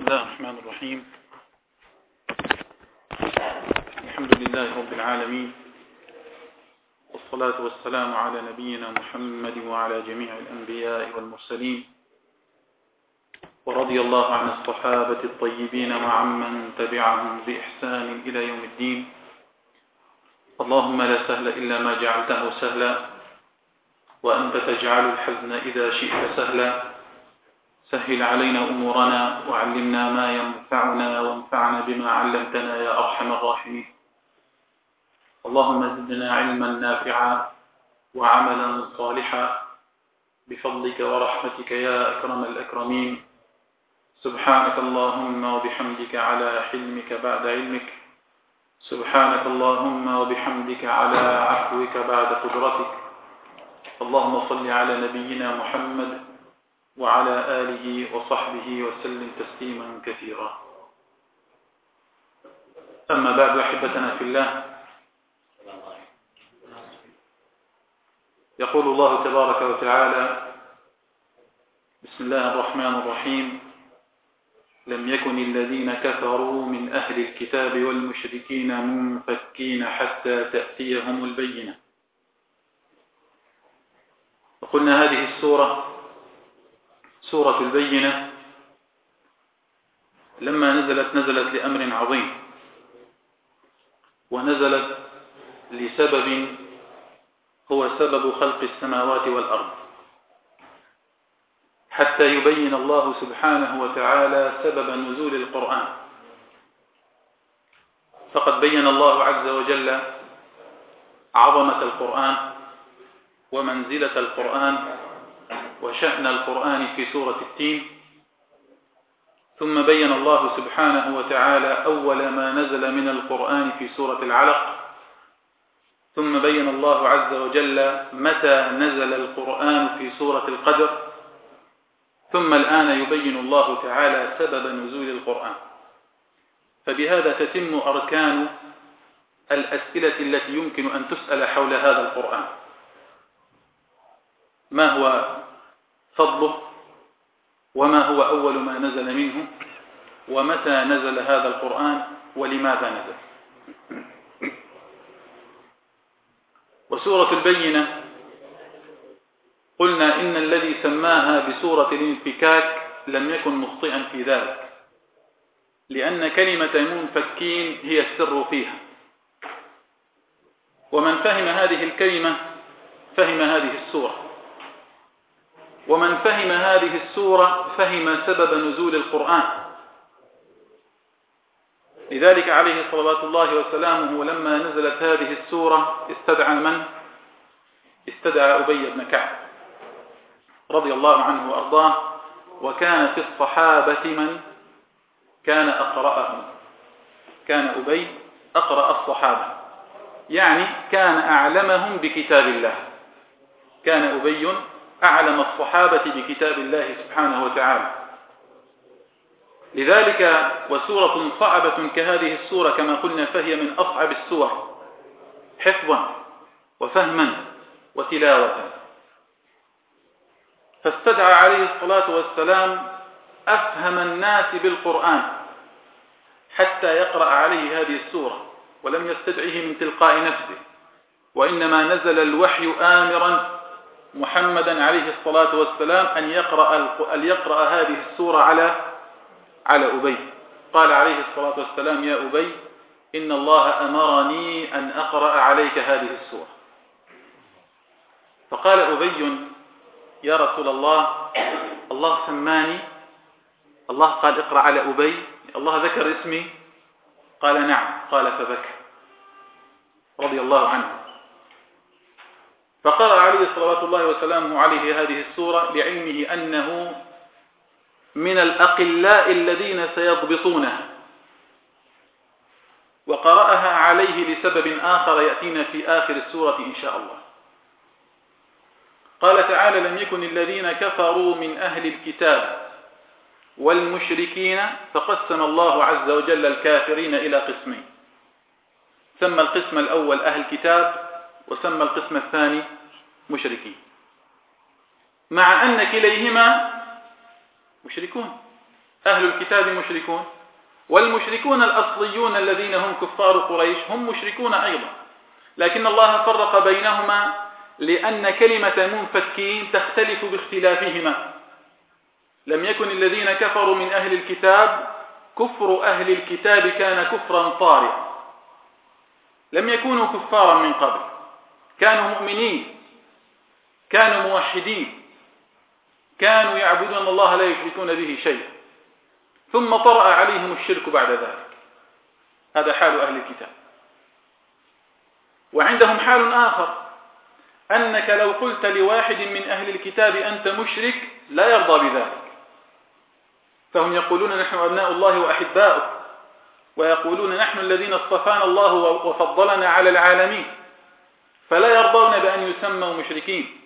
الله الرحمن الرحيم. الحمد لله رب العالمين، والصلاة والسلام على نبينا محمد وعلى جميع الأنبياء والمرسلين، ورضي الله عن الصحابة الطيبين وعمن تبعهم بإحسان إلى يوم الدين. اللهم لا سهل إلا ما جعلته سهلا، وأنت تجعل الحزن إذا شئت سهلا. سهل علينا أمورنا وعلمنا ما ينفعنا وانفعنا بما علمتنا يا أرحم الراحمين. اللهم زدنا علما نافعا وعملا صالحا بفضلك ورحمتك يا أكرم الأكرمين. سبحانك اللهم وبحمدك على حلمك بعد علمك، سبحانك اللهم وبحمدك على عفوك بعد قدرتك. اللهم صل على نبينا محمد وعلى آله وصحبه وسلم تسليما كثيرا. أما بعد، أحبتنا في الله، يقول الله تبارك وتعالى: بسم الله الرحمن الرحيم. لم يكن الذين كفروا من أهل الكتاب والمشركين منفكين حتى تأتيهم البينة. وقلنا هذه السورة سورة البينة لما نزلت لأمر عظيم، ونزلت لسبب هو سبب خلق السماوات والأرض، حتى يبين الله سبحانه وتعالى سبب نزول القرآن. فقد بين الله عز وجل عظمة القرآن ومنزلة القرآن وشأن القرآن في سورة التين، ثم بين الله سبحانه وتعالى أول ما نزل من القرآن في سورة العلق، ثم بين الله عز وجل متى نزل القرآن في سورة القدر، ثم الآن يبين الله تعالى سبب نزول القرآن. فبهذا تتم أركان الأسئلة التي يمكن أن تسأل حول هذا القرآن: ما هو فضله، وما هو أول ما نزل منه، ومتى نزل هذا القرآن، ولماذا نزل. وسورة البينة قلنا إن الذي سماها بسورة الانفكاك لم يكن مخطئا في ذلك، لأن كلمة منفكين هي السر فيها، ومن فهم هذه الكلمة فهم هذه السورة، ومن فهم هذه السورة فهم سبب نزول القرآن. لذلك عليه صلوات الله وسلامه لما نزلت هذه السورة استدعى من؟ استدعى أبي بن كعب رضي الله عنه وأرضاه، وكان في الصحابة من كان أقرأهم. كان أبي أقرأ الصحابة، يعني كان أعلمهم بكتاب الله. كان أبي أعلم الصحابة بكتاب الله سبحانه وتعالى. لذلك وسورة صعبة كهذه السورة كما قلنا فهي من أصعب السور حفظا وفهما وتلاوة. فاستدعى عليه الصلاة والسلام أفهم الناس بالقرآن حتى يقرأ عليه هذه السورة، ولم يستدعه من تلقاء نفسه، وإنما نزل الوحي آمرا محمدا عليه الصلاة والسلام أن يقرأ هذه السورة على أبي. قال عليه الصلاة والسلام: يا أبي، إن الله أمرني أن أقرأ عليك هذه السورة. فقال أبي: يا رسول الله، الله سماني، الله قال اقرأ على أبي، الله ذكر اسمي؟ قال: نعم. قال: فبكى رضي الله عنه. فقرأ عليه صلوات الله وسلامه عليه هذه السورة لعلمه أنه من الأقلاء الذين سيضبطونها، وقرأها عليه لسبب آخر يأتينا في آخر السورة إن شاء الله. قال تعالى: لم يكن الذين كفروا من أهل الكتاب والمشركين. فقسم الله عز وجل الكافرين إلى قسمين، سمى القسم الأول أهل الكتاب، وسمى القسم الثاني مشركين، مع أن كليهما مشركون. أهل الكتاب مشركون، والمشركون الأصليون الذين هم كفار قريش هم مشركون أيضا، لكن الله فرق بينهما لأن كلمة منفكين تختلف باختلافهما. لم يكن الذين كفروا من أهل الكتاب كفر أهل الكتاب كان كفرا طارئا، لم يكونوا كفارا من قبل، كانوا مؤمنين، كانوا موحدين، كانوا يعبدون الله لا يشركون به شيئا، ثم طرأ عليهم الشرك بعد ذلك. هذا حال أهل الكتاب. وعندهم حال آخر، أنك لو قلت لواحد من أهل الكتاب أنت مشرك لا يرضى بذلك، فهم يقولون نحن أبناء الله وأحباؤه، ويقولون نحن الذين اصطفانا الله وفضلنا على العالمين، فلا يرضون بأن يسموا مشركين.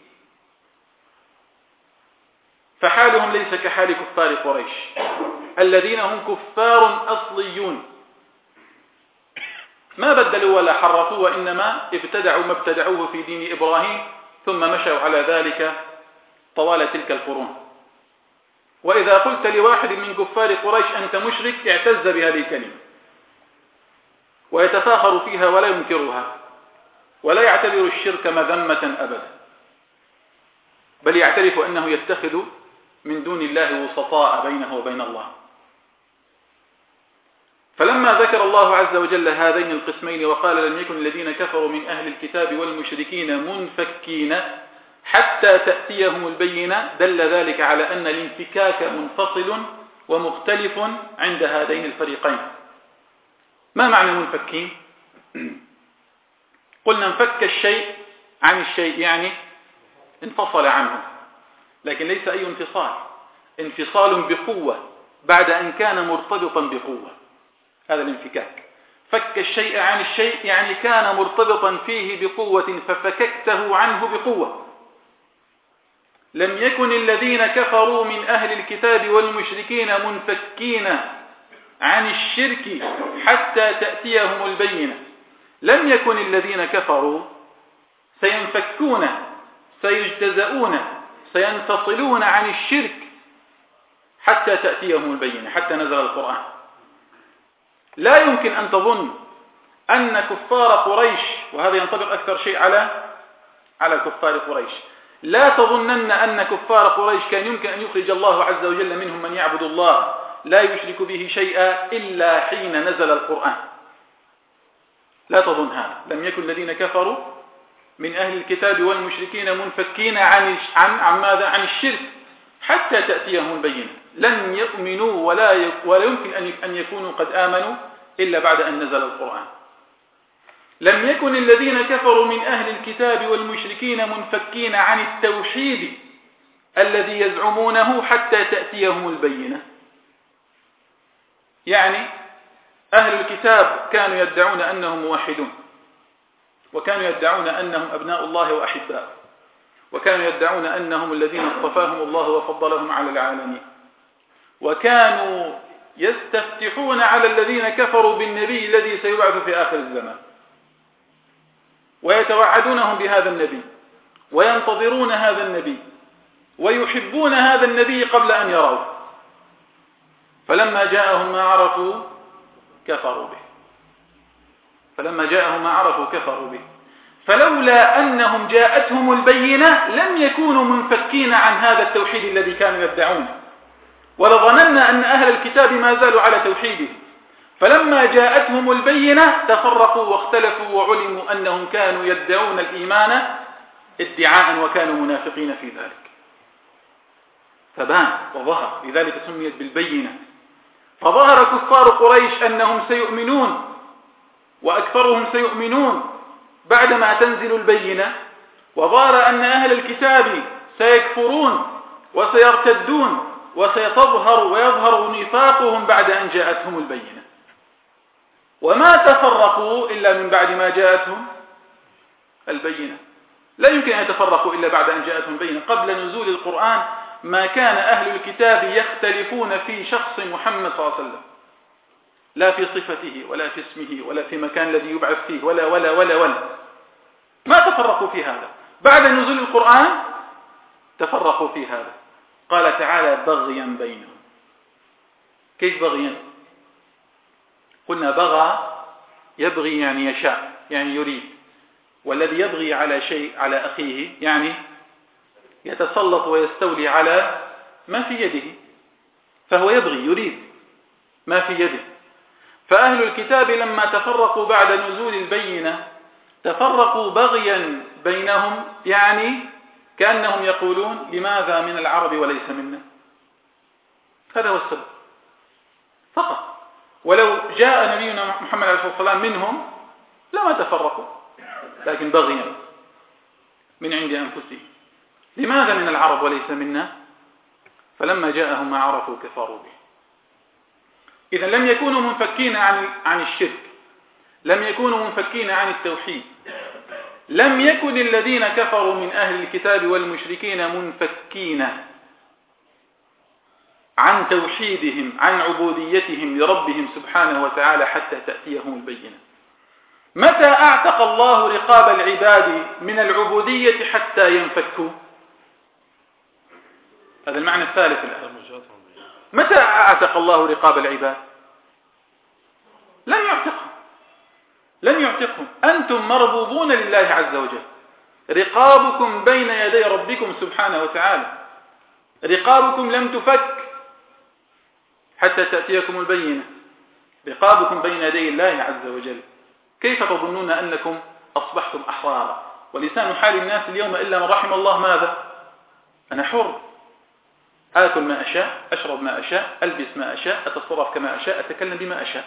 فحالهم ليس كحال كفار قريش الذين هم كفار أصليون، ما بدلوا ولا حرفوا، وإنما ابتدعوا ما ابتدعوه في دين إبراهيم ثم مشوا على ذلك طوال تلك القرون. وإذا قلت لواحد من كفار قريش أنت مشرك اعتز بهذه الكلمة ويتفاخر فيها ولا ينكرها، ولا يعتبر الشرك مذمة أبدا، بل يعترف أنه يتخذ من دون الله وسطاء بينه وبين الله. فلما ذكر الله عز وجل هذين القسمين وقال لم يكن الذين كفروا من أهل الكتاب والمشركين منفكين حتى تأتيهم البينة، دل ذلك على أن الانفكاك منفصل ومختلف عند هذين الفريقين. ما معنى منفكين؟ قلنا انفك الشيء عن الشيء، يعني انفصل عنه، لكن ليس أي انفصال بقوة بعد أن كان مرتبطا بقوة، هذا الانفكاك. فك الشيء عن الشيء يعني كان مرتبطا فيه بقوة ففككته عنه بقوة. لم يكن الذين كفروا من أهل الكتاب والمشركين منفكين عن الشرك حتى تأتيهم البينة. لم يكن الذين كفروا سينفكون، سيجتزؤون، سينفصلون عن الشرك حتى تأتيهم البينة، حتى نزل القرآن. لا يمكن أن تظن أن كفار قريش، وهذا ينطبق أكثر شيء على كفار قريش، لا تظنن أن كفار قريش كان يمكن أن يخرج الله عز وجل منهم من يعبد الله لا يشرك به شيئا إلا حين نزل القرآن. لا تظن هذا. لم يكن الذين كفروا من أهل الكتاب والمشركين منفكين عن ماذا؟ عن الشرك حتى تأتيهم البينة. لن يؤمنوا ولا يمكن أن يكونوا قد آمنوا إلا بعد أن نزل القرآن. لم يكن الذين كفروا من أهل الكتاب والمشركين منفكين عن التوحيد الذي يزعمونه حتى تأتيهم البينة. يعني أهل الكتاب كانوا يدعون أنهم موحدون، وكانوا يدعون أنهم أبناء الله وأحباؤه، وكانوا يدعون أنهم الذين اصطفاهم الله وفضلهم على العالمين، وكانوا يستفتحون على الذين كفروا بالنبي الذي سيبعث في آخر الزمان، ويتوعدونهم بهذا النبي، وينتظرون هذا النبي، ويحبون هذا النبي قبل أن يروه. فلما جاءهم ما عرفوا كفروا به. فلولا أنهم جاءتهم البينة لم يكونوا منفكين عن هذا التوحيد الذي كانوا يدعونه، ولظننا أن أهل الكتاب ما زالوا على توحيده. فلما جاءتهم البينة تفرقوا واختلفوا، وعلموا أنهم كانوا يدعون الإيمان ادعاء وكانوا منافقين في ذلك، فبان وظهر، لذلك سميت بالبينة. فظهر كفار قريش أنهم سيؤمنون، وأكثرهم سيؤمنون بعدما تنزل البينة، وظهر أن أهل الكتاب سيكفرون وسيرتدون ويظهر نفاقهم بعد أن جاءتهم البينة. وما تفرقوا إلا من بعد ما جاءتهم البينة. لا يمكن أن يتفرقوا إلا بعد أن جاءتهم البينة. قبل نزول القرآن ما كان أهل الكتاب يختلفون في شخص محمد صلى الله عليه وسلم، لا في صفته ولا في اسمه ولا في مكان الذي يبعث فيه ولا ما تفرقوا في هذا. بعد نزول القرآن تفرقوا في هذا. قال تعالى بغيا بينهم. كيف بغيا؟ قلنا بغى يبغي يعني يشاء، يعني يريد، والذي يبغي على شيء على أخيه يعني يتسلط ويستولي على ما في يده، فهو يبغي يريد ما في يده. فأهل الكتاب لما تفرقوا بعد نزول البينة تفرقوا بغيا بينهم، يعني كأنهم يقولون لماذا من العرب وليس منا؟ هذا هو السبب فقط. ولو جاء نبينا محمد عليه الصلاة والسلام منهم لما تفرقوا، لكن بغيا من عند أنفسهم. لماذا من العرب وليس منا؟ فلما جاءهم ما عرفوا كفروا به. إذا لم يكونوا منفكين عن الشرك، لم يكونوا منفكين عن التوحيد. لم يكن الذين كفروا من أهل الكتاب والمشركين منفكين عن توحيدهم، عن عبوديتهم لربهم سبحانه وتعالى حتى تأتيهم البينة. متى أعتق الله رقاب العباد من العبودية حتى ينفكوا؟ هذا المعنى الثالث الآن. متى أعتق الله رقاب العباد؟ لم يعتقهم. أنتم مربوبون لله عز وجل، رقابكم بين يدي ربكم سبحانه وتعالى، رقابكم لم تفك حتى تأتيكم البينة، رقابكم بين يدي الله عز وجل. كيف تظنون أنكم أصبحتم أحرارا؟ ولسان حال الناس اليوم إلا من رحم الله ماذا؟ أنا حر، آكل ما أشاء، أشرب ما أشاء، ألبس ما أشاء، أتصرف كما أشاء، أتكلم بما أشاء،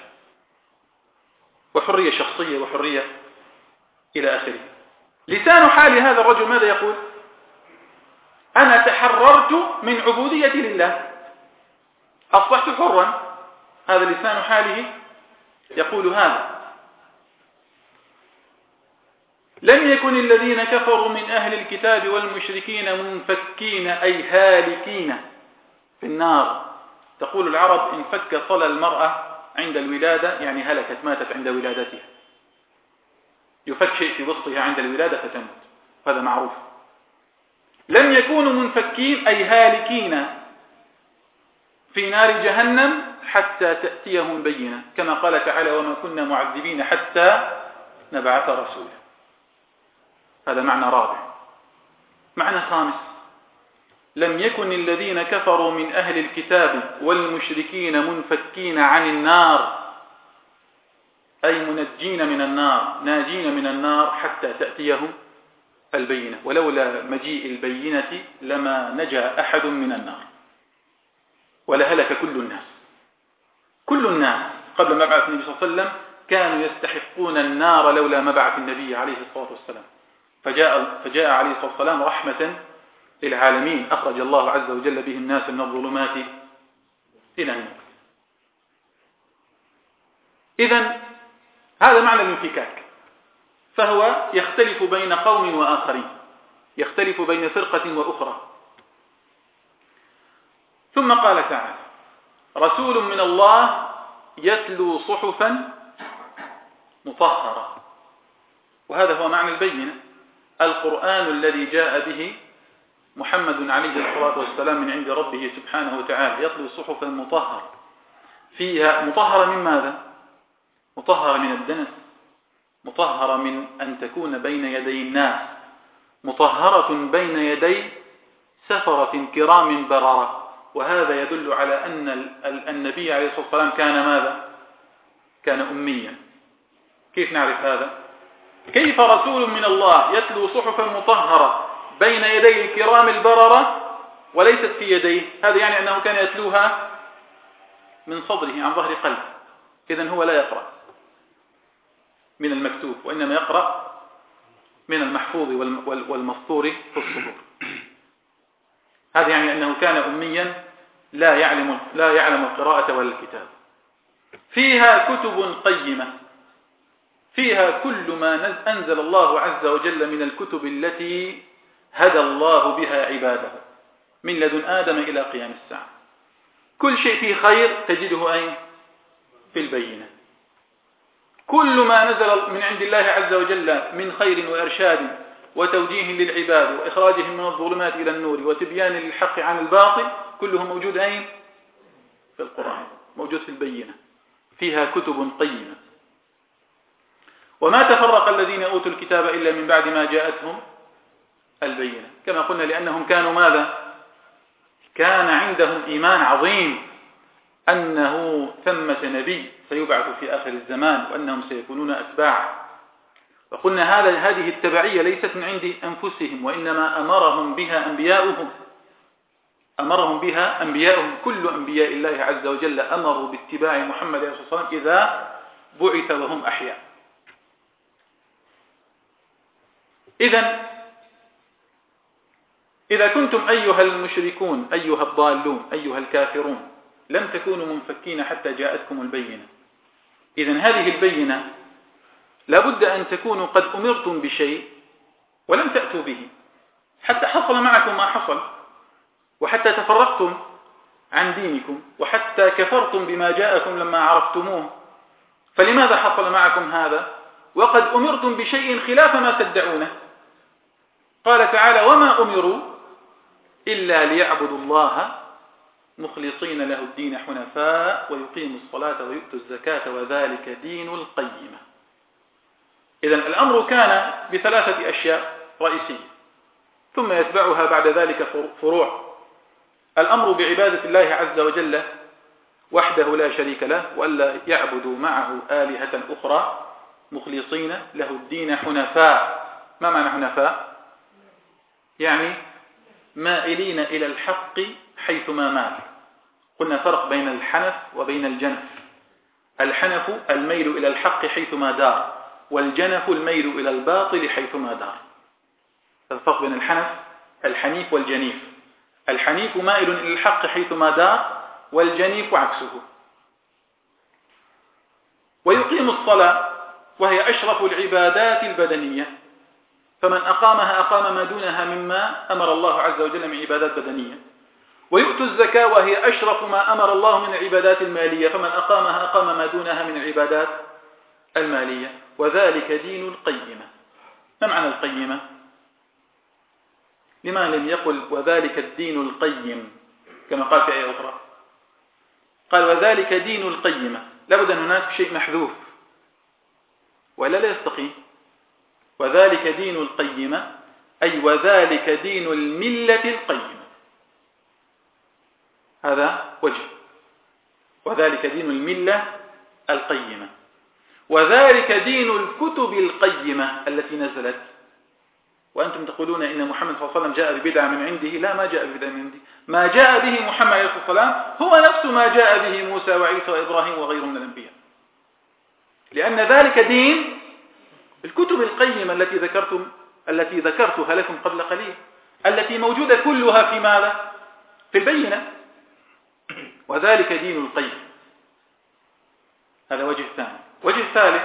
وحرية شخصية وحرية إلى آخره. لسان حال هذا الرجل ماذا يقول؟ أنا تحررت من عبوديتي لله، أصبحت حرا. هذا لسان حاله يقول هذا. لم يكن الذين كفروا من أهل الكتاب والمشركين منفكين أي هالكين في النار. تقول العرب إن فك صلى المرأة عند الولادة يعني هلكت، ماتت عند ولادتها. يفك شيء في وسطها عند الولادة فتموت، هذا معروف. لم يكونوا منفكين أي هالكين في نار جهنم حتى تأتيهم البينة، كما قال تعالى وما كنا معذبين حتى نبعث رسولا. هذا معنى رابع. معنى خامس: لم يكن الذين كفروا من أهل الكتاب والمشركين منفكين عن النار أي منجين من النار، ناجين من النار حتى تأتيهم البينة. ولولا مجيء البينة لما نجا أحد من النار ولهلك كل الناس قبل مبعث النبي صلى الله عليه وسلم كانوا يستحقون النار لولا مبعث النبي عليه الصلاة والسلام. فجاء عليه الصلاة والسلام رحمة للعالمين، أخرج الله عز وجل به الناس من الظلمات إلى النور. إذن هذا معنى الانفكاك، فهو يختلف بين قوم وآخرين، يختلف بين فرقة وأخرى. ثم قال تعالى: رسول من الله يتلو صحفا مطهرة. وهذا هو معنى البينة، القرآن الذي جاء به محمد عليه الصلاة والسلام من عند ربه سبحانه وتعالى، يتلو صحفا مطهرة. فيها مطهرة من ماذا؟ مطهرة من الدنس، مطهرة من أن تكون بين يدي الناس، مطهرة بين يدي سفرة كرام بررة. وهذا يدل على أن النبي عليه الصلاة والسلام كان ماذا؟ كان أميا. كيف نعرف هذا؟ كيف رسول من الله يتلو صحفا مطهرة بين يدي الكرام البررة وليست في يديه؟ هذا يعني أنه كان يتلوها من صدره عن ظهر قلب. إذن هو لا يقرأ من المكتوب، وإنما يقرأ من المحفوظ والمسطور في الصدور. هذا يعني أنه كان أميا لا يعلم القراءة ولا الكتاب. فيها كتب قيمة، فيها كل ما أنزل الله عز وجل من الكتب التي هدى الله بها عباده من لدن آدم إلى قيام الساعة. كل شيء فيه خير تجده أين؟ في البينة. كل ما نزل من عند الله عز وجل من خير وإرشاد وتوجيه للعباد وإخراجهم من الظلمات إلى النور وتبيان للحق عن الباطل كله موجود أين؟ في القرآن. موجود في البينة، فيها كتب قيمة. وما تفرق الذين أوتوا الكتاب إلا من بعد ما جاءتهم البينة، كما قلنا لأنهم كانوا ماذا؟ كان عندهم إيمان عظيم أنه ثمة نبي سيبعث في آخر الزمان وأنهم سيكونون أتباعه. وقلنا هذه التبعية ليست من عند أنفسهم، وإنما أمرهم بها أنبياؤهم. كل أنبياء الله عز وجل أمروا باتباع محمد صلى الله عليه وسلم إذا بعث وهم أحياء. إذا كنتم أيها المشركون أيها الضالون أيها الكافرون لم تكونوا منفكين حتى جاءتكم البينة، إذن هذه البينة لابد أن تكونوا قد أمرتم بشيء ولم تأتوا به، حتى حصل معكم ما حصل، وحتى تفرقتم عن دينكم، وحتى كفرتم بما جاءكم لما عرفتموه. فلماذا حصل معكم هذا وقد أمرتم بشيء خلاف ما تدعونه؟ قال تعالى: وما أمروا إلا ليعبدوا الله مخلصين له الدين حنفاء ويقيموا الصلاة ويؤتوا الزكاة وذلك دين القيمة. إذن الأمر كان بثلاثة أشياء رئيسية، ثم يتبعها بعد ذلك فروع. الأمر بعبادة الله عز وجل وحده لا شريك له، وألا يعبدوا معه آلهة أخرى، مخلصين له الدين حنفاء. ما معنى حنفاء؟ يعني مائلين إلى الحق حيثما مال. قلنا فرق بين الحنف وبين الجنف. الحنف الميل إلى الحق حيثما دار، والجنف الميل إلى الباطل حيثما دار. الفرق بين الحنيف والجنيف. الحنيف مائل إلى الحق حيثما دار، والجنيف عكسه. ويقيم الصلاة وهي أشرف العبادات البدنية، فمن أقامها أقام ما دونها مما أمر الله عز وجل من عبادات بدنية. ويؤتوا الزكاة وهي أشرف ما أمر الله من العبادات المالية، فمن أقامها أقام ما دونها من العبادات المالية. وذلك دين القيمة. ما معنى القيمة؟ لما لم يقل وذلك الدين القيم كما قال في آية أخرى؟ قال وذلك دين القيمة، لابد أن هناك شيء محذوف ولا لا يستقيم. وذلك دين القيمة أي وذلك دين الملة القيمة، هذا وجه. وذلك دين الملة القيمة، وذلك دين الكتب القيمة التي نزلت. وأنتم تقولون إن محمد صلى الله عليه وسلم جاء ببدعة من عنده. لا، ما جاء ببدعة من عنده. ما جاء به محمد عليه الصلاة والسلام هو نفس ما جاء به موسى وعيسى وإبراهيم وغيرهم من الأنبياء، لأن ذلك دين الكتب القيمة التي ذكرتها لكم قبل قليل، التي موجودة كلها في ماذا؟ في البينة. وذلك دين القيم. هذا وجه ثاني. وجه ثالث: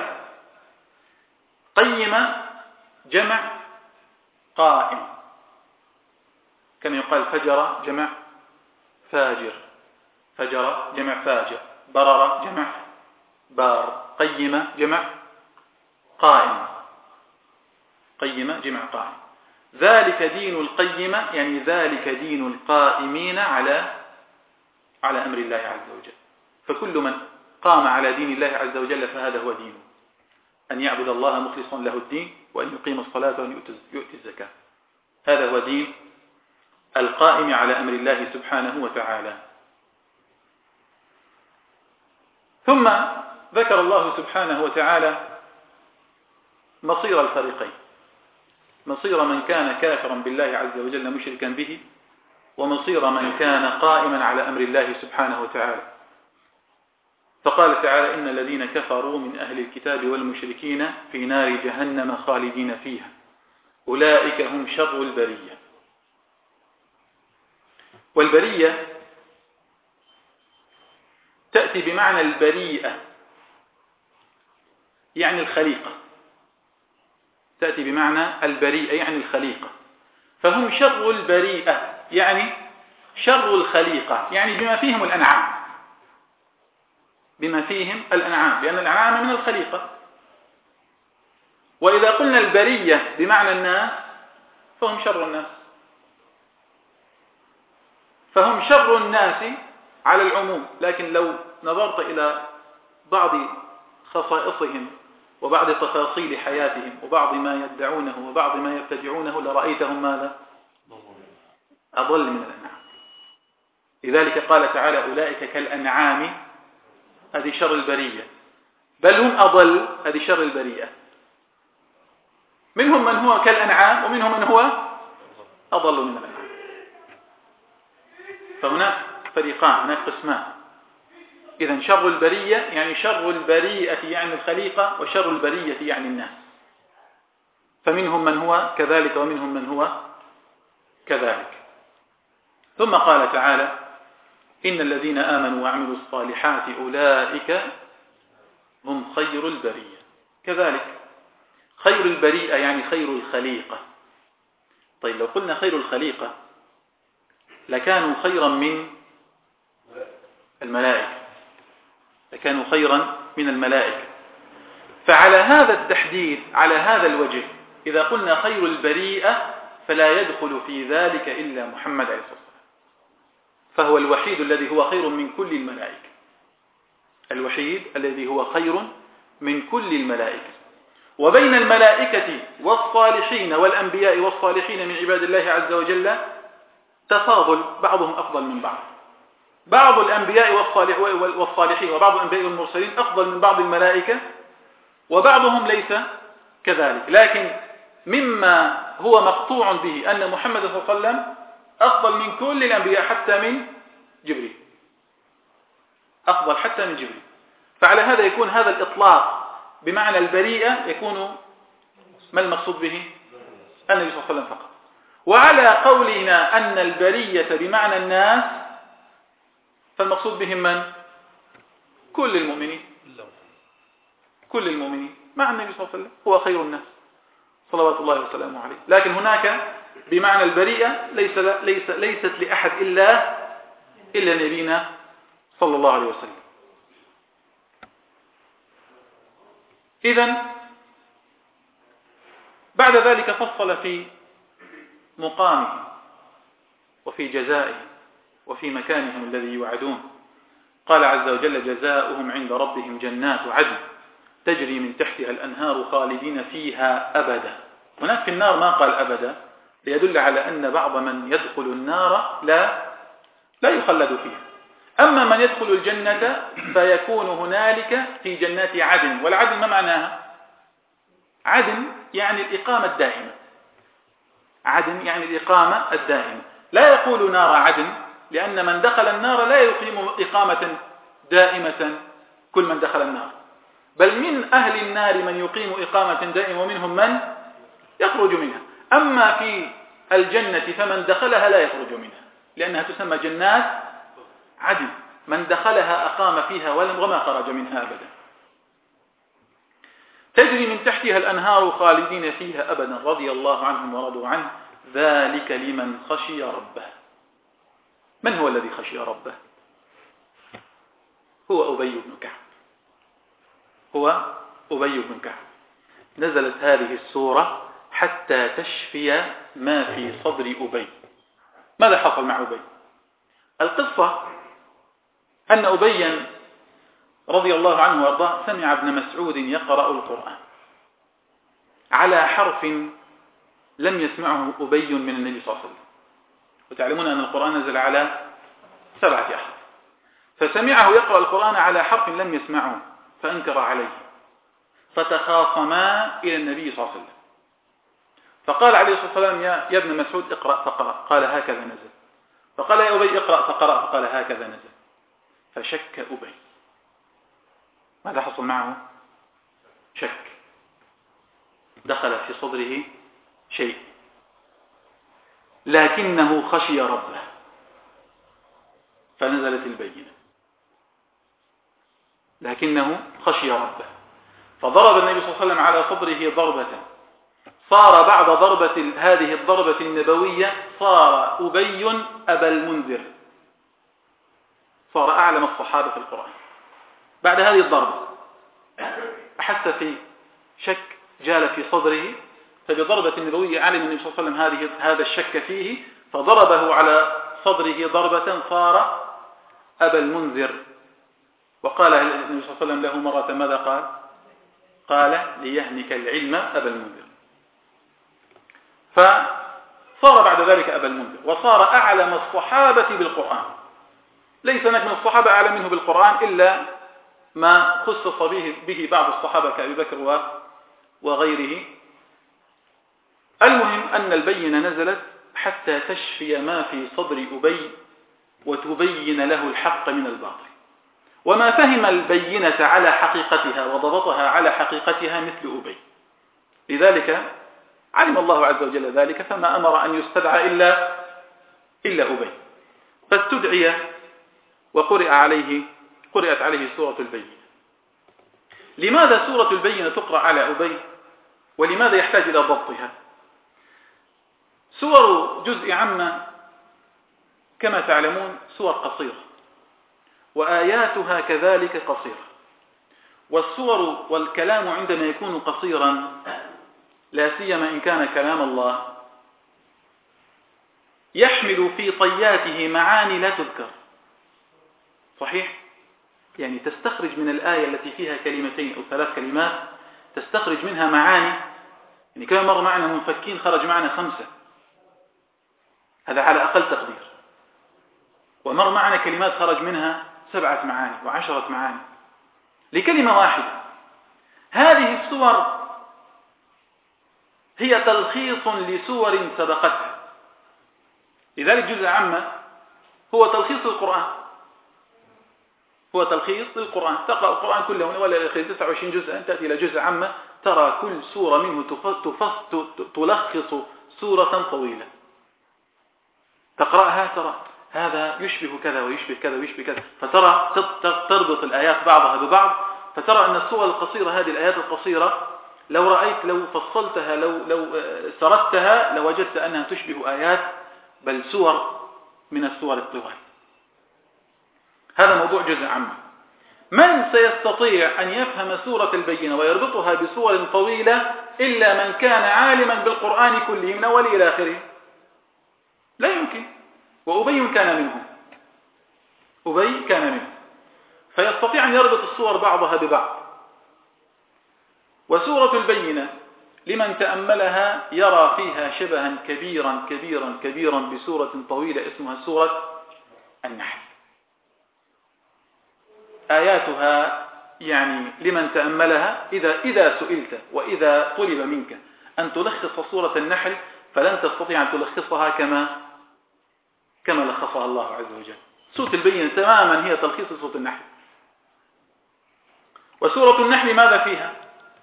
قيمة جمع قائم، كما يقال فجر جمع فاجر، فجر جمع فاجر، برر جمع بار، قيمة جمع قائم، قيمة جمع قائم. ذلك دين القيمة يعني ذلك دين القائمين على أمر الله عز وجل. فكل من قام على دين الله عز وجل فهذا هو دينه، أن يعبد الله مخلصا له الدين، وأن يقيم الصلاة وأن يؤتي الزكاة. هذا هو دين القائم على أمر الله سبحانه وتعالى. ثم ذكر الله سبحانه وتعالى مصير الفريقين، مصير من كان كافرا بالله عز وجل مشركا به، ومصير من كان قائما على أمر الله سبحانه وتعالى. فقال تعالى: إن الذين كفروا من أهل الكتاب والمشركين في نار جهنم خالدين فيها أولئك هم شر البرية. والبرية تأتي بمعنى البريئة، يعني الخليقة، تأتي بمعنى البريئة يعني الخليقة. فهم شر البريئة يعني شر الخليقة، يعني بما فيهم الأنعام، بما فيهم الأنعام، لأن الأنعام من الخليقة. وإذا قلنا البرية بمعنى الناس فهم شر الناس، فهم شر الناس على العموم، لكن لو نظرت إلى بعض خصائصهم وبعض تفاصيل حياتهم وبعض ما يدعونه وبعض ما يبتدعونه لرأيتهم ماذا؟ أضل من الأنعام. لذلك قال تعالى أولئك كالأنعام، هذه شر البرية، بل هم أضل، هذه شر البرية. منهم من هو كالأنعام ومنهم من هو أضل من الأنعام. فهناك فريقان، هناك قسمان. إذن شر البرية يعني شر البريئة يعني الخليقة، وشر البرية يعني الناس. فمنهم من هو كذلك ومنهم من هو كذلك. ثم قال تعالى إن الذين آمنوا وعملوا الصالحات أولئك هم خير البرية. كذلك خير البريئة يعني خير الخليقة. طيب لو قلنا خير الخليقة لكانوا خيرا من الملائكة، لكانوا خيرا من الملائكة. فعلى هذا التحديد، على هذا الوجه، إذا قلنا خير البريئة فلا يدخل في ذلك إلا محمد عليه الصلاة والسلام، فهو الوحيد الذي هو خير من كل الملائكة، الوحيد الذي هو خير من كل الملائكة. وبين الملائكة والصالحين والأنبياء والصالحين من عباد الله عز وجل تفاضل، بعضهم أفضل من بعض. بعض الأنبياء والصالحين وبعض الأنبياء والمرسلين أفضل من بعض الملائكة، وبعضهم ليس كذلك. لكن مما هو مقطوع به أن محمد صلى الله عليه وسلم أفضل من كل الأنبياء حتى من جبريل، أفضل حتى من جبريل. فعلى هذا يكون هذا الإطلاق بمعنى البريئة يكون ما المقصود به؟ النبي صلى الله عليه وسلم فقط. وعلى قولنا أن البرية بمعنى الناس فالمقصود بهم من؟ كل المؤمنين، كل المؤمنين مع النبي صلى الله عليه وسلم هو خير الناس صلوات الله وسلامه عليه. لكن هناك بمعنى البريئة ليست لأحد إلا نبينا صلى الله عليه وسلم. إذن بعد ذلك فصل في مقامه وفي جزائه وفي مكانهم الذي يوعدون. قال عز وجل جزاؤهم عند ربهم جنات عدن تجري من تحتها الأنهار خالدين فيها أبدا. هناك في النار ما قال أبدا ليدل على أن بعض من يدخل النار لا يخلد فيها. أما من يدخل الجنة فيكون هنالك في جنات عدن. والعدن ما معناها؟ عدن يعني الإقامة الدائمة، عدن يعني الإقامة الدائمة. لا يقول نار عدن لأن من دخل النار لا يقيم إقامة دائمة كل من دخل النار، بل من أهل النار من يقيم إقامة دائمة ومنهم من يخرج منها. أما في الجنة فمن دخلها لا يخرج منها لأنها تسمى جنات عدن، من دخلها أقام فيها وما خرج منها أبدا. تجري من تحتها الأنهار خالدين فيها أبدا رضي الله عنهم ورضوا عنه ذلك لمن خشي ربه. من هو الذي خشي ربه؟ هو أبي بن كعب، هو أبي بن كعب. نزلت هذه السورة حتى تشفي ما في صدر أبي. ماذا حصل مع أبي؟ القصة أن أبيا رضي الله عنه وارضاه سمع ابن مسعود يقرأ القرآن على حرف لم يسمعه أبي من النبي صلى الله عليه وسلم. وتعلمون أن القرآن نزل على 7 أحرف، فسمعه يقرأ القرآن على حرف لم يسمعه فأنكر عليه، فتخاصما إلى النبي صلى الله عليه وسلم. فقال عليه الصلاة والسلام يا ابن مسعود اقرأ، فقرأ، قال هكذا نزل. فقال يا أبي اقرأ، فقرأ، فقال هكذا نزل. فشك أبي. ماذا حصل معه؟ شك، دخل في صدره شيء، لكنه خشي ربه فنزلت البينة. لكنه خشي ربه فضرب النبي صلى الله عليه وسلم على صدره ضربة، صار بعد ضربة هذه الضربة النبوية صار أبي أبا المنذر، صار أعلم الصحابة في القرآن. بعد هذه الضربة أحس في شك جال في صدره، فبضربة النبوية علم النبي صلى الله عليه وسلم هذا الشك فيه، فضربه على صدره ضربة صار أبا المنذر، وقال النبي صلى الله عليه وسلم له مرة ماذا قال؟ قال ليهنك العلم أبا المنذر. فصار بعد ذلك أبا المنذر، وصار أعلم الصحابة بالقرآن. ليس هناك من الصحابة أعلم منه بالقرآن إلا ما خصص به بعض الصحابة كأبي بكر وغيره. المهم أن البينة نزلت حتى تشفي ما في صدر أبي وتبين له الحق من الباطل، وما فهم البينة على حقيقتها وضبطها على حقيقتها مثل أبي. لذلك علم الله عز وجل ذلك، فما أمر أن يستدعى إلا أبي، فاستدعي قرأت عليه سورة البينة. لماذا سورة البينة تقرأ على أبي، ولماذا يحتاج إلى ضبطها؟ سور جزء عامة كما تعلمون سور قصيرة، وآياتها كذلك قصيرة. والسور والكلام عندما يكون قصيرا، لا سيما إن كان كلام الله، يحمل في طياته معاني لا تذكر. صحيح؟ يعني تستخرج من الآية التي فيها كلمتين أو 3 كلمات، تستخرج منها معاني. يعني كما مر معنا منفكين خرج معنا 5، هذا على أقل تقدير. ومر معنا كلمات خرج منها 7 معاني و10 معاني لكلمة واحدة. هذه السور هي تلخيص لسور سبقتها. لذلك جزء عامة هو تلخيص القرآن، هو تلخيص للقرآن. تقرأ القرآن كله ولا 29 جزءا، تأتي إلى جزء عامة ترى كل سورة منه تلخص سورة طويلة. تقرأها ترى هذا يشبه كذا ويشبه كذا ويشبه كذا، فترى تربط الآيات بعضها ببعض، فترى أن السور القصيرة، هذه الآيات القصيرة، لو فصلتها، لو سردتها، لوجدت أنها تشبه آيات بل سور من السور الطوال. هذا موضوع جزء عام. من سيستطيع أن يفهم سورة البينة ويربطها بسور طويلة إلا من كان عالما بالقرآن كله من أول إلى آخره؟ لا يمكن. وأبي كان منهم، أبي كان منهم، فيستطيع أن يربط السور بعضها ببعض. وسورة البينة لمن تأملها يرى فيها شبها كبيرا كبيرا كبيرا بسورة طويلة اسمها سورة النحل. آياتها يعني لمن تأملها، إذا سئلت وإذا طلب منك أن تلخص سورة النحل فلن تستطيع أن تلخصها كما لخصها الله عز وجل. سورة البينة تماما هي تلخيص سورة النحل. وسورة النحل ماذا فيها؟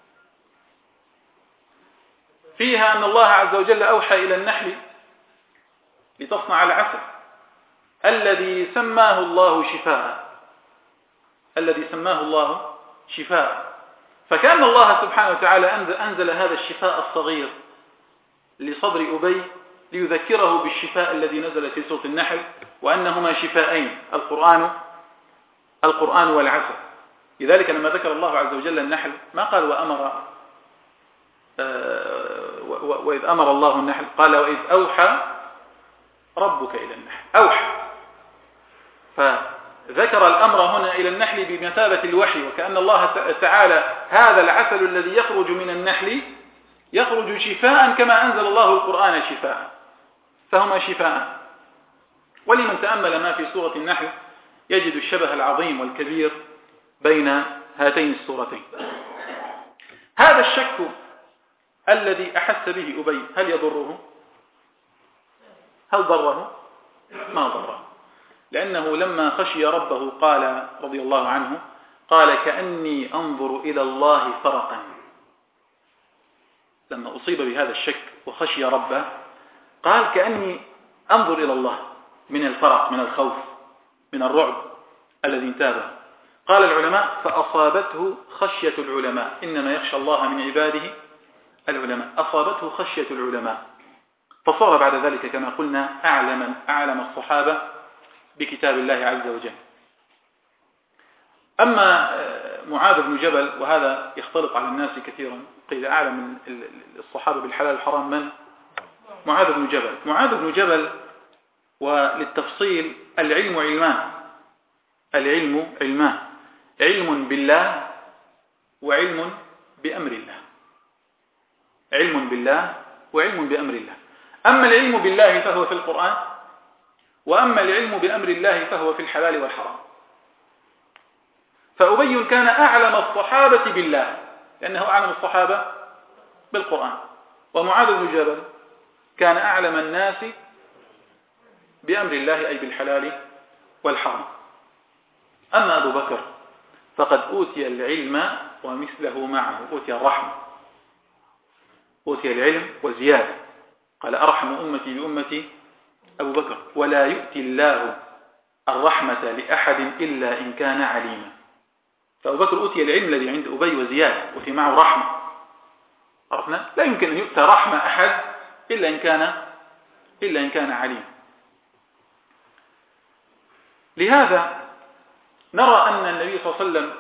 فيها أن الله عز وجل أوحى إلى النحل لتصنع العسل الذي سماه الله شفاء، فكان الله سبحانه وتعالى أنزل هذا الشفاء الصغير لصدر أبي ليذكره بالشفاء الذي نزل في سورة النحل، وأنهما شفاءين، القرآن والعسل. لذلك لما ذكر الله عز وجل النحل ما قال وإذ أمر الله النحل، قال وإذ أوحى ربك إلى النحل، أوحى. فذكر الأمر هنا إلى النحل بمثابة الوحي، وكأن الله تعالى هذا العسل الذي يخرج من النحل يخرج شفاء كما أنزل الله القرآن شفاء، فهما شفاء. ولمن تأمل ما في سورة النحل يجد الشبه العظيم والكبير بين هاتين السورتين. هذا الشك الذي أحس به أبي هل يضره؟ هل ضره؟ ما ضره، لأنه لما خشي ربه قال رضي الله عنه، قال كأني أنظر إلى الله فرقا. لما أصيب بهذا الشك وخشي ربه قال كأني أنظر إلى الله من الفرق، من الخوف، من الرعب الذي انتابه. قال العلماء فأصابته خشية العلماء، إنما يخشى الله من عباده العلماء. أصابته خشية العلماء، فصار بعد ذلك كما قلنا أعلم الصحابة بكتاب الله عز وجل. أما معاذ بن جبل، وهذا يختلط على الناس كثيرا، قيل أعلم الصحابة بالحلال الحرام من؟ معاذ بن جبل. معاذ بن جبل، وللتفصيل العلم علمان، العلم علمان: علم بالله وعلم بأمر الله. علم بالله وعلم بأمر الله. أما العلم بالله فهو في القرآن، وأما العلم بأمر الله فهو في الحلال والحرام. فأبي كان أعلم الصحابة بالله لأنه أعلم الصحابة بالقرآن، ومعاذ بن جبل كان أعلم الناس بأمر الله أي بالحلال والحرام. أما أبو بكر فقد أوتي العلم ومثله معه، أوتي الرحمة، أوتي العلم وزيادة. قال: أرحم أمتي بأمتي أبو بكر، ولا يؤتي الله الرحمة لأحد إلا إن كان عليما. فأبو بكر أوتي العلم الذي عند أبي وزيادة، أوتي معه رحمة. عرفنا؟ لا يمكن أن يؤتى رحمة أحد إلا إن كان عليما. لهذا نرى أن النبي صلى الله عليه وسلم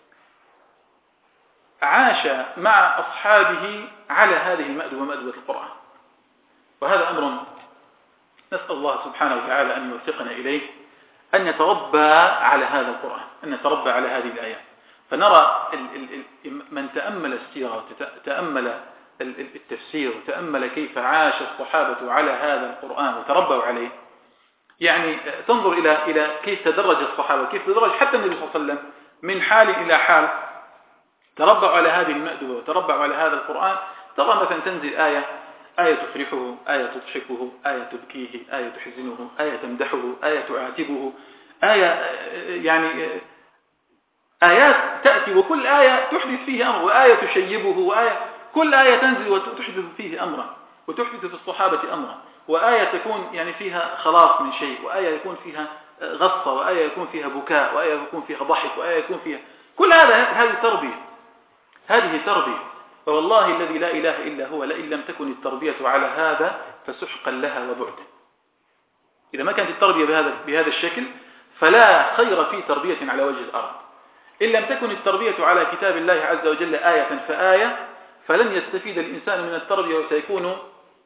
عاش مع أصحابه على هذه المأدبة، مأدبة القرآن، وهذا أمر نسأل الله سبحانه وتعالى أن يوفقنا إليه، أن نتربى على هذا القرآن، أن نتربى على هذه الآيات. فنرى من تأمل السيرة وتأمل التفسير وتأمل كيف عاش الصحابة على هذا القرآن وتربوا عليه، يعني تنظر إلى كيف تدرج الصحابة، كيف تدرج حتى النبي صلى الله عليه وسلم من حال إلى حال، تربوا على هذه المأدبة وتربوا على هذا القرآن. ترى مثلا تنزل آية تفرحه، آية تضحكه، آية تبكيه، آية تحزنه، آية تمدحه، آية تعاتبه، يعني آيات تأتي، وكل آية تحدث فيه أمر، وآية تشيبه، كل آية تنزل وتحدث فيه أمرا، وتحدث في الصحابة أمرا، وآية تكون يعني فيها خلاص من شيء، وآية يكون فيها غصة، وآية يكون فيها بكاء، وآية يكون فيها ضحك، وآية يكون فيها كل هذه تربية. فوالله الذي لا إله إلا هو لئن لم تكن التربية على هذا فسحقا لها وبعدا. إذا ما كانت التربية بهذا الشكل فلا خير في تربية على وجه الأرض. إن لم تكن التربية على كتاب الله عز وجل آية فآية فلن يستفيد الإنسان من التربية، وسيكون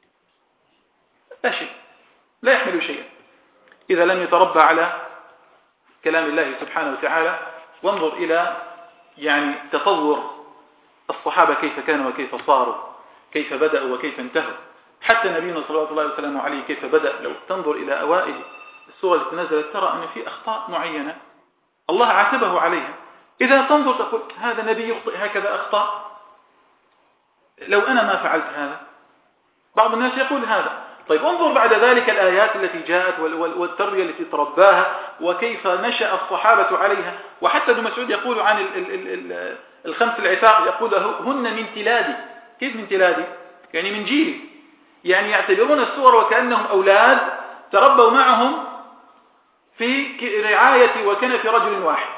لا شيء، لا يحمل شيئا إذا لم يتربى على كلام الله سبحانه وتعالى. وانظر إلى يعني تطور الصحابة كيف كانوا وكيف صاروا، كيف بدأوا وكيف انتهوا. حتى نبينا صلى الله عليه وسلم عليه كيف بدأ. لو تنظر إلى أوائل السورة التي نزلت ترى أن في أخطاء معينة الله عاتبه عليها. إذا تنظر تقول هذا نبي يخطئ هكذا أخطاء، لو أنا ما فعلت هذا. بعض الناس يقول هذا. طيب انظر بعد ذلك الآيات التي جاءت والتربية التي ترباها وكيف نشأ الصحابة عليها. وحتى ابن مسعود يقول عن الخمس العتاق، يقول هن من تلادي. كيف من تلادي؟ يعني من جيلي، يعني يعتبرون السور وكأنهم أولاد تربوا معهم في رعاية وكنف رجل واحد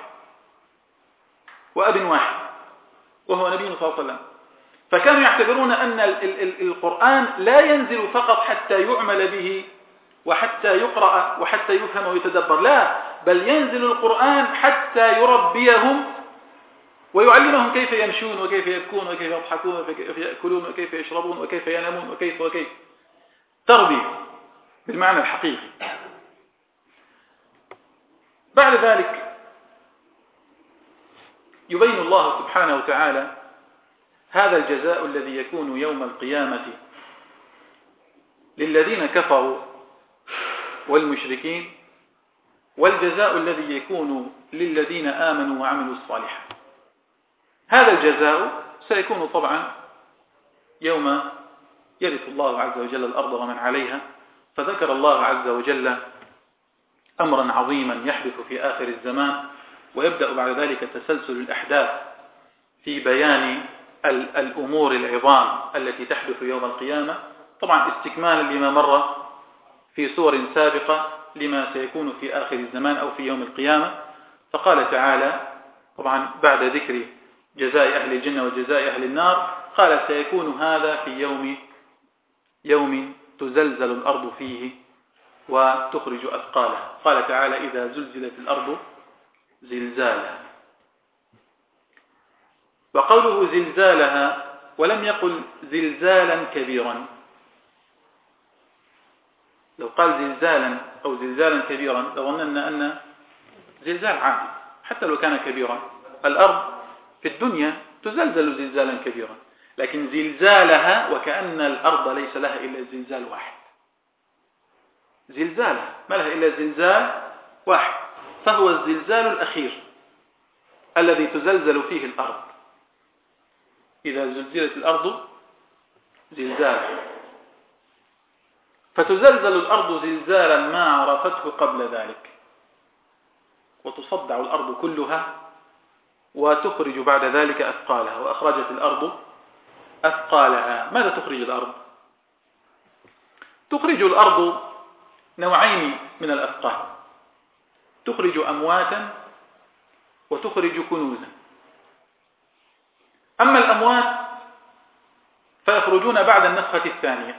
وأب واحد وهو نبينا صلى الله عليه وسلم. فكانوا يعتبرون أن القرآن لا ينزل فقط حتى يعمل به وحتى يقرأ وحتى يفهم ويتدبر، لا، بل ينزل القرآن حتى يربيهم ويعلمهم كيف يمشون وكيف يبكون وكيف يضحكون وكيف يأكلون وكيف يشربون وكيف ينامون وكيف تربية بالمعنى الحقيقي. بعد ذلك يبين الله سبحانه وتعالى هذا الجزاء الذي يكون يوم القيامة للذين كفروا والمشركين، والجزاء الذي يكون للذين آمنوا وعملوا الصالحات. هذا الجزاء سيكون طبعا يوم يرث الله عز وجل الأرض ومن عليها. فذكر الله عز وجل أمرا عظيما يحدث في آخر الزمان، ويبدأ بعد ذلك تسلسل الأحداث في بيان الأمور العظام التي تحدث يوم القيامة، طبعا استكمالا لما مر في سور سابقة لما سيكون في آخر الزمان أو في يوم القيامة. فقال تعالى طبعا بعد ذكر جزاء أهل الجنة وجزاء أهل النار، قال سيكون هذا في يوم تزلزل الأرض فيه وتخرج أثقالها. قال تعالى إذا زلزلت الأرض زلزالها، وقوله زلزالها ولم يقل زلزالا كبيرا. لو قال زلزالا أو زلزالا كبيرا لظننا زلزال عادي حتى لو كان كبيرا. الأرض في الدنيا تزلزل زلزالا كبيرا، لكن زلزالها وكأن الأرض ليس لها إلا زلزال واحد، زلزالها ما لها إلا زلزال واحد، فهو الزلزال الأخير الذي تزلزل فيه الأرض. إذا زلزلت الأرض زلزالا، فتزلزل الأرض زلزالا ما عرفته قبل ذلك، وتصدع الأرض كلها وتخرج بعد ذلك أثقالها. وأخرجت الأرض أثقالها. ماذا تخرج الأرض؟ تخرج الأرض نوعين من الأثقال، تخرج أمواتا وتخرج كنوزا. أما الأموات فيخرجون بعد النفخة الثانية،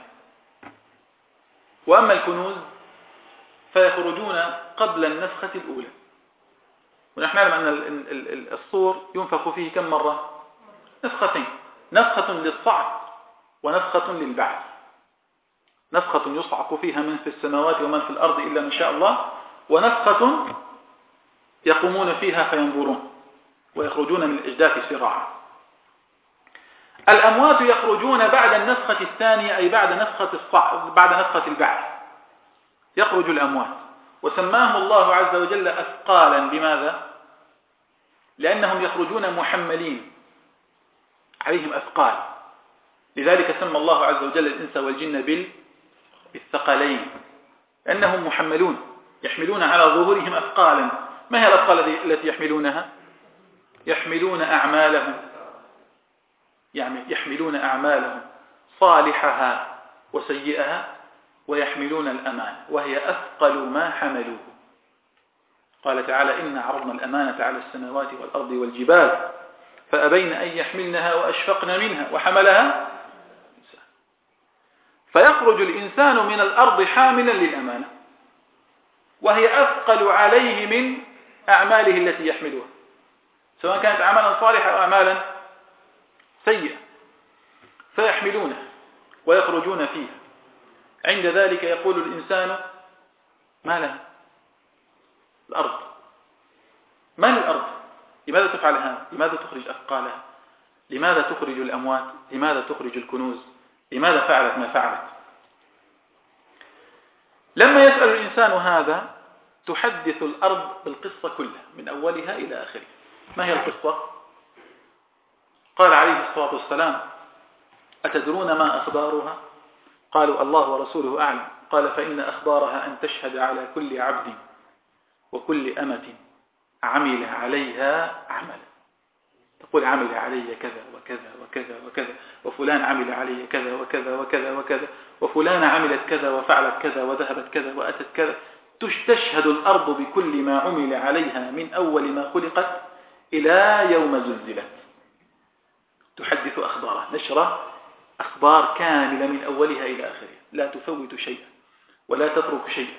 وأما الكنوز فيخرجون قبل النفخة الأولى. ونحن نعلم أن الصور ينفخ فيه كم مرة؟ نفختين، نفخة للصعق ونفخة للبعث. نفخة يصعق فيها من في السماوات ومن في الأرض إلا من شاء الله، ونفخة يقومون فيها فينظرون ويخرجون من الأجداث سراعا. الأموات يخرجون بعد النفخة الثانية، أي بعد نفخة البعث يخرج الأموات، وسماهم الله عز وجل أثقالا. لماذا؟ لأنهم يخرجون محملين، عليهم أثقال، لذلك سمى الله عز وجل الإنس والجن بالثقلين، لأنهم محملون يحملون على ظهورهم أثقالا. ما هي الأثقال التي يحملونها؟ يحملون أعمالهم، يعني يحملون أعمالهم صالحها وسيئها، ويحملون الأمان وهي أثقل ما حملوه. قال تعالى: إنا عرضنا الأمانة على السماوات والأرض والجبال فأبين أن يحملنها وأشفقن منها وحملها الإنسان. فيخرج الإنسان من الأرض حاملا للأمانة، وهي أثقل عليه من أعماله التي يحملها، سواء كانت أعمالا صالحة أو أعمالا سيئة، فيحملونها ويخرجون فيها. عند ذلك يقول الإنسان: ما لها الأرض؟ ما للأرض؟ لماذا تفعل هذا؟ لماذا تخرج أثقالها؟ لماذا تخرج الأموات؟ لماذا تخرج الكنوز؟ لماذا فعلت ما فعلت؟ لما يسأل الإنسان هذا تحدث الأرض بالقصة كلها من أولها إلى آخرها. ما هي القصة؟ قال عليه الصلاة والسلام: أتدرون ما أخبارها؟ قالوا: الله ورسوله أعلم. قال: فإن أخبارها أن تشهد على كل عبد وكل أمة عمل عليها عملا، تقول: عمل علي كذا وكذا وكذا وكذا، وفلان عمل علي كذا وكذا وكذا وكذا، وفلان عملت كذا وفعلت كذا وذهبت كذا وأتت كذا. تشهد الأرض بكل ما عمل عليها من أول ما خلقت إلى يوم زلزلت. تحدث أخبارها، نشر أخبار كاملة من أولها إلى آخرها، لا تفوت شيئا ولا تترك شيئا.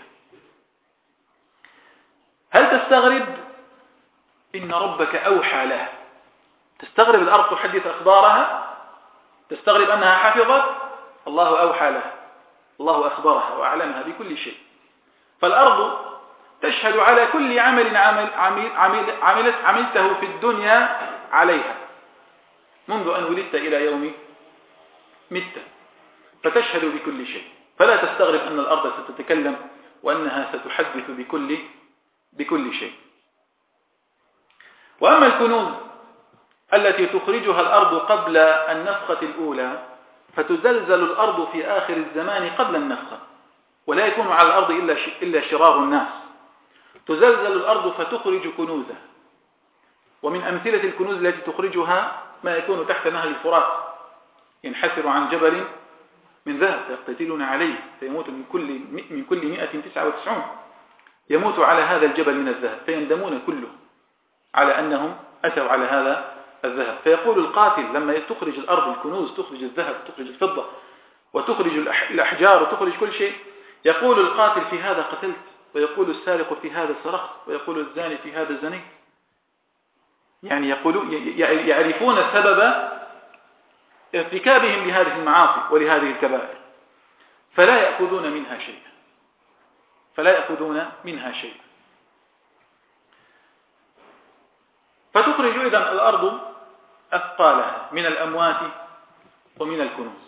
هل تستغرب؟ إن ربك أوحى لها. تستغرب الأرض تحدث أخبارها؟ تستغرب أنها حفظت؟ الله أوحى لها، الله أخبرها وأعلمها بكل شيء. فالأرض تشهد على كل عمل عملته في الدنيا عليها منذ أن ولدت إلى يوم مت، فتشهد بكل شيء. فلا تستغرب أن الأرض ستتكلم وأنها ستحدث بكل شيء. وأما الكنوز التي تخرجها الأرض قبل النفخة الأولى فتزلزل الأرض في آخر الزمان قبل النفخة، ولا يكون على الأرض إلا شرار الناس. تزلزل الأرض فتخرج كنوزها، ومن أمثلة الكنوز التي تخرجها ما يكون تحت نهر الفرات، ينحسر عن جبل من ذهب فيقتتلون عليه فيموت من كل 199 يموت على هذا الجبل من الذهب، فيندمون كله على أنهم أتوا على هذا الذهب. فيقول القاتل لما تخرج الأرض الكنوز، تخرج الذهب، تخرج الفضة، وتخرج الأحجار، وتخرج كل شيء، يقول القاتل: في هذا قتلت، ويقول السارق: في هذا سرقت، ويقول الزاني: في هذا زنيت. يعني يعرفون سبب ارتكابهم لهذه المعاصي ولهذه الكبائر، فلا يأخذون منها شيئا. فتخرج إذن الأرض أثقالها من الأموات ومن الكنوز.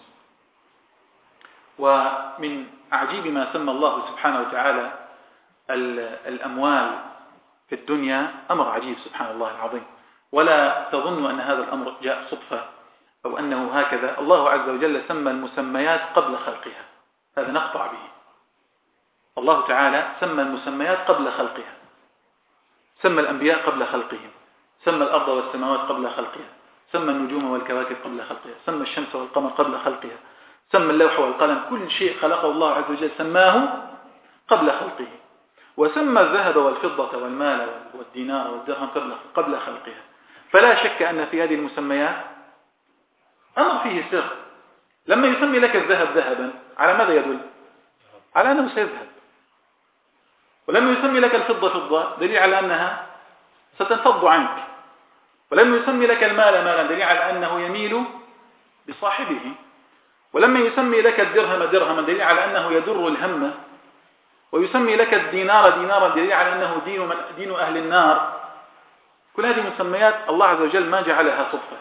ومن عجيب ما سمى الله سبحانه وتعالى الأموال في الدنيا أمر عجيب سبحان الله العظيم، ولا تظن أن هذا الأمر جاء صدفة أو أنه هكذا. الله عز وجل سمى المسميات قبل خلقها، هذا نقطع به. الله تعالى سمى المسميات قبل خلقها، سمى الأنبياء قبل خلقهم، سمى الأرض والسماوات قبل خلقها، سمى النجوم والكواكب قبل خلقها، سمى الشمس والقمر قبل خلقها، سمى اللوح والقلم، كل شيء خلقه الله عز وجل سماه قبل خلقه. وسمى الذهب والفضة والمال والدينار والدرهم قبل خلقها. فلا شك أن في هذه المسميات أمر فيه سر. لما يسمي لك الذهب ذهبا على ماذا يدل؟ على أنه سيذهب. ولما يسمي لك الفضة فضة دليل على أنها ستنفض عنك. ولما يسمي لك المال مالا دليل على أنه يميل بصاحبه. ولما يسمي لك الدرهم درهما دليل على أنه يدر الهم. ويسمي لك الدينار دينارا دليل على أنه دين أهل النار. كل هذه مسميات الله عز وجل ما جعلها صدفة،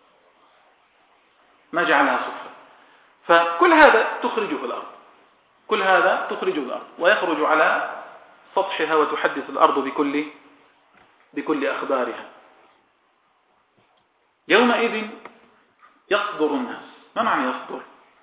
ما جعلها صدفة. فكل هذا تخرجه الأرض، كل هذا تخرجه الأرض ويخرج على سطحها وتحدث الأرض بكل أخبارها. يومئذ يصدر الناس. ما معنى يصدر؟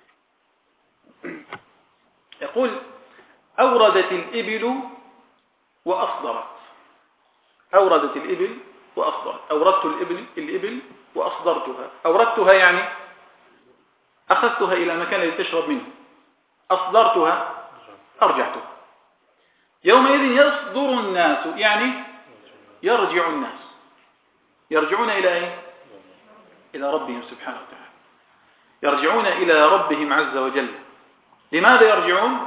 يقول أوردت الإبل وأصدرت. أوردت الإبل وأصدرت. أوردت الإبل وأصدرتها. أوردتها يعني أخذتها إلى المكان الذي تشرب منه. أصدرتها أرجعتها. يومئذ يصدر الناس يعني يرجع الناس. يرجعون إلى أين؟ إلى ربهم سبحانه وتعالى. يرجعون إلى ربهم عز وجل. لماذا يرجعون؟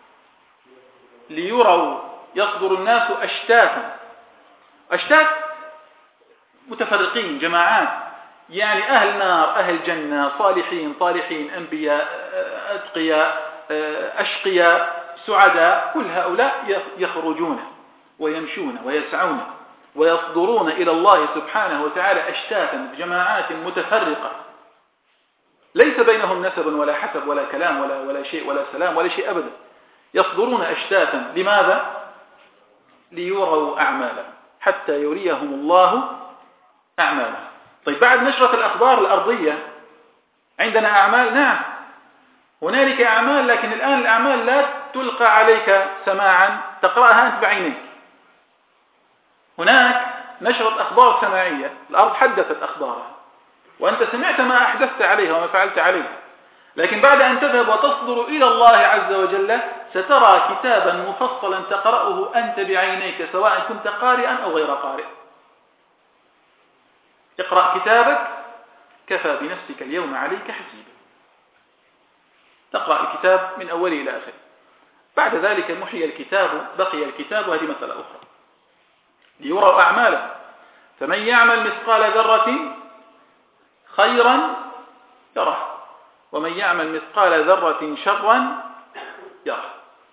ليروا. يصدر الناس أشتاتا. أشتات متفرقين، جماعات، يعني أهل نار أهل جنة، صالحين طالحين، أنبياء أتقياء أشقياء سعداء. كل هؤلاء يخرجون ويمشون ويسعون ويصدرون إلى الله سبحانه وتعالى أشتاتا، جماعات متفرقة ليس بينهم نسب ولا حسب ولا كلام ولا شيء ولا سلام ولا شيء أبدا. يصدرون أشتاتا. لماذا؟ ليروا أعمالهم حتى يريهم الله أعمالهم. طيب بعد نشرة الأخبار الأرضية عندنا أعمال؟ نعم هنالك أعمال، لكن الآن الأعمال لا تلقى عليك سماعا تقرأها أنت بعينيك. هناك نشرة أخبار سماعية، الأرض حدثت أخبارها وأنت سمعت ما أحدثت عليها وما فعلت عليها. لكن بعد أن تذهب وتصدر إلى الله عز وجل سترى كتابا مفصلا تقرأه أنت بعينيك سواء كنت قارئا أو غير قارئ. اقرأ كتابك كفى بنفسك اليوم عليك حسيبا. تقرأ الكتاب من أوله إلى آخره. بعد ذلك محي الكتاب، بقي الكتاب، وهذه مسألة أخرى. ليروا أعماله. فمن يعمل مثقال ذرة خيرا يره، ومن يعمل مثقال ذرة شرا يره.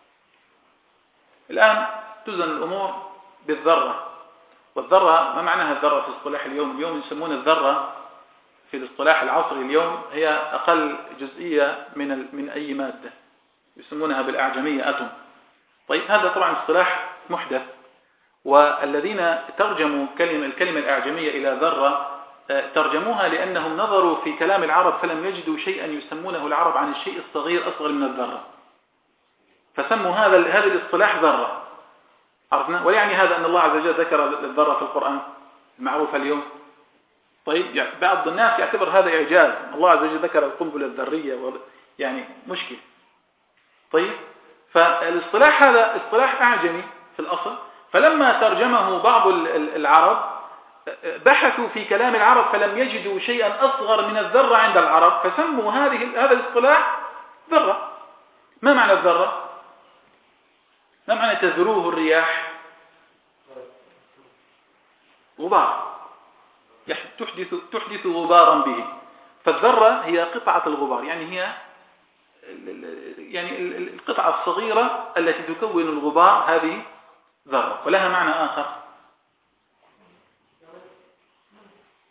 الآن تزن الأمور بالذرة. والذرة ما معناها الذرة في اصطلاح اليوم؟ اليوم يسمون الذرة في الاصطلاح العصري اليوم هي أقل جزئية من أي مادة، يسمونها بالأعجمية أتوم. طيب هذا طبعا اصطلاح محدث، والذين ترجموا الكلمة الأعجمية إلى ذرة ترجموها لأنهم نظروا في كلام العرب فلم يجدوا شيئا يسمونه العرب عن الشيء الصغير أصغر من الذرة، فسموا هذا الاصطلاح ذرة. عرفنا؟ ويعني هذا أن الله عز وجل ذكر الذرة في القرآن المعروفة اليوم. طيب يعني بعض الناس يعتبر هذا إعجاز، الله عز وجل ذكر القنبلة الذرية، يعني مشكل. طيب فالاصطلاح هذا اصطلاح أعجمي في الأصل، فلما ترجمه بعض العرب بحثوا في كلام العرب فلم يجدوا شيئا أصغر من الذرة عند العرب، فسموا هذا الاصطلاح ذرة. ما معنى الذرة؟ ما معنى تذروه الرياح؟ غبار، تحدث غبارا به. فالذرة هي قطعة الغبار، يعني هي القطعة الصغيرة التي تكون الغبار، هذه ذرة. ولها معنى آخر،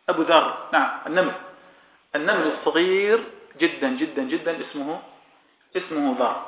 أبو ذر، نعم النمل الصغير جدا جدا جدا اسمه ذر.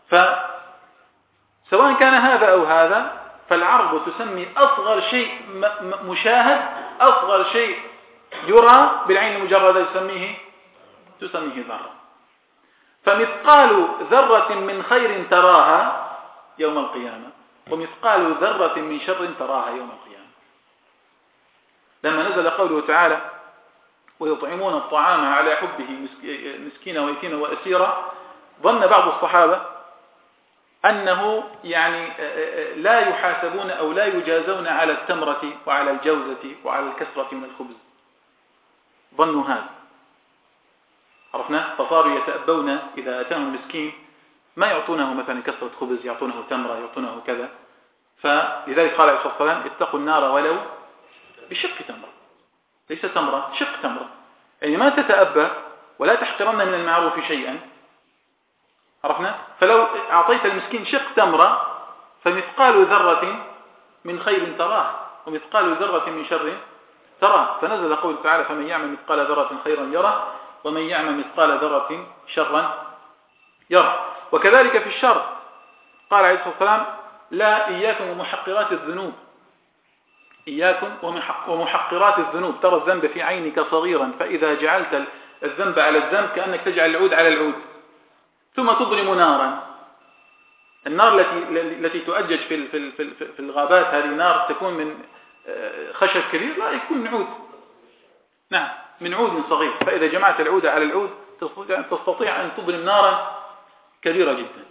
فسواء كان هذا أو هذا، فالعرب تسمي أصغر شيء مشاهد، أصغر شيء يرى بالعين المجردة تسميه ذرة. فمثقال ذرة من خير تراها يوم القيامة، ومثقال ذرة من شر تراها يوم القيامة. لما نزل قوله تعالى ويطعمون الطعام على حبه مسكينا ويتيما وأسيرا، ظن بعض الصحابة أنه يعني لا يحاسبون أو لا يجازون على التمرة وعلى الجوزة وعلى الكسرة من الخبز، ظنوا هذا، عرفنا، فصاروا يتأبون إذا أتاهم مسكين ما يعطونه مثلا كسرة خبز، يعطونه تمرة، يعطونه كذا. فلذلك قال عليه الصلاة والسلام اتقوا النار ولو بشق تمرة، ليس تمرة، شق تمرة، يعني ما تتأبى ولا تحقرن من المعروف شيئا، عرفنا. فلو أعطيت المسكين شق تمرة فمثقال ذرة من خير تراه ومثقال ذرة من شر تراه. فنزل قول تعالى فمن يعمل مثقال ذرة خيرا يره ومن يعمل مثقال ذرة شرا يره. وكذلك في الشر قال عليه الصلاة والسلام لا إياكم ومحقرات الذنوب، إياكم ومحقرات الذنوب، ترى الذنب في عينك صغيرا فإذا جعلت الذنب على الذنب كأنك تجعل العود على العود، ثم تضرم نارا. النار التي تؤجج في الغابات، هذه نار تكون من خشب كبير، لا يكون من عود، نعم من عود صغير، فإذا جمعت العود على العود تستطيع أن تضرم نارا كبيرة جدا.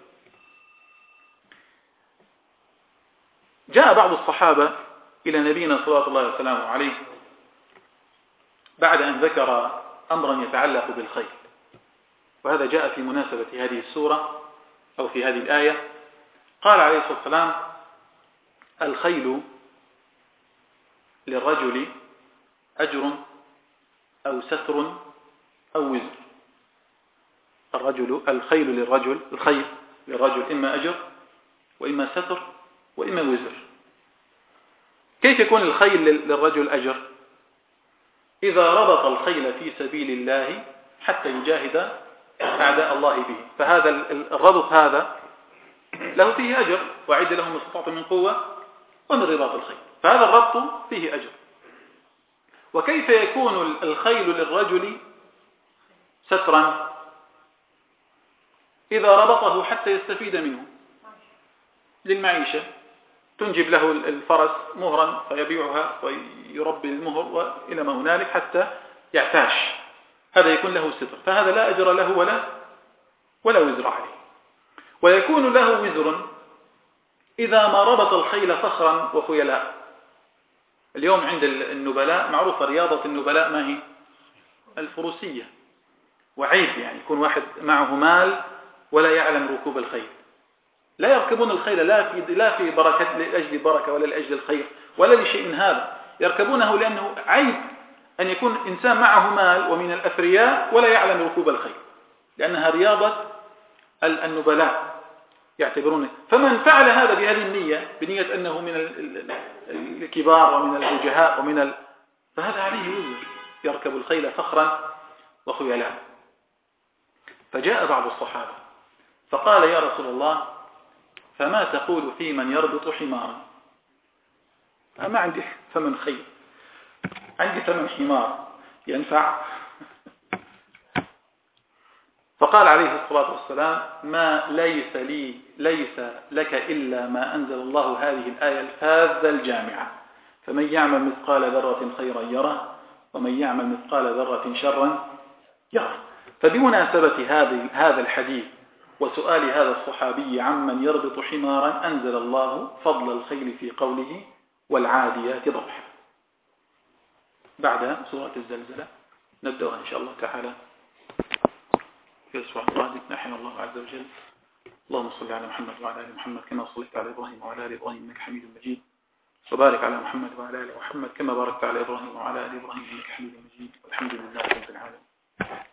جاء بعض الصحابة إلى نبينا صلى الله عليه وسلم عليه بعد أن ذكر أمرا يتعلق بالخيل، وهذا جاء في مناسبة هذه السورة أو في هذه الآية. قال عليه الصلاة والسلام الخيل للرجل أجر أو ستر أو وزر. الخيل للرجل إما أجر وإما ستر وإما وزر. كيف يكون الخيل للرجل أجر؟ إذا ربط الخيل في سبيل الله حتى يجاهد أعداء الله به، فهذا الربط هذا له فيه أجر، وأعد لهم ما استطعتم من قوة ومن رباط الخيل، فهذا الربط فيه أجر. وكيف يكون الخيل للرجل سترا؟ إذا ربطه حتى يستفيد منه للمعيشة، تنجب له الفرس مهرا فيبيعها ويربي المهر وإلى ما هنالك حتى يعتاش، هذا يكون له ستر، فهذا لا أجر له ولا وزر عليه. ويكون له وزر إذا ما ربط الخيل فخرا وخيلاء. اليوم عند النبلاء معروفة رياضة النبلاء ما هي؟ الفروسية، وعيب يعني يكون واحد معه مال ولا يعلم ركوب الخيل، لا يركبون الخيل لا في بركة لأجل بركة ولا لأجل الخير ولا لشيء من هذا، يركبونه لأنه عيب أن يكون إنسان معه مال ومن الأثرياء ولا يعلم ركوب الخيل، لأنها رياضة النبلاء يعتبرونه. فمن فعل هذا بهذه النية، بنية أنه من الكبار ومن الوجهاء فهذا عليه وزر، يركب الخيل فخرا وخيلاء. فجاء بعض الصحابة فقال يا رسول الله فما تقول في من يربط حمارا؟ ما عندي ثمن خيل، عندي ثمن حمار ينفع؟ فقال عليه الصلاة والسلام ما ليس لك إلا ما أنزل الله هذه الآية الفاذة الجامعة، فمن يعمل مثقال ذرة خيرا يره ومن يعمل مثقال ذرة شرا يره. فبمناسبة هذا الحديث وسؤال هذا الصحابي عمن يربط حمارا أنزل الله فضل الخيل في قوله والعاديات ضبحا. بعد سورة الزلزلة نبدأها إن شاء الله تعالى في الأسبوع القادم. نحن الله عز وجل. اللهم صل على محمد وعلى آل محمد كما صليت على إبراهيم وعلى آل إبراهيم إنك حميد مجيد، وبارك على محمد وعلى آل محمد كما باركت على إبراهيم وعلى آل إبراهيم إنك حميد مجيد، والحمد لله رب العالمين.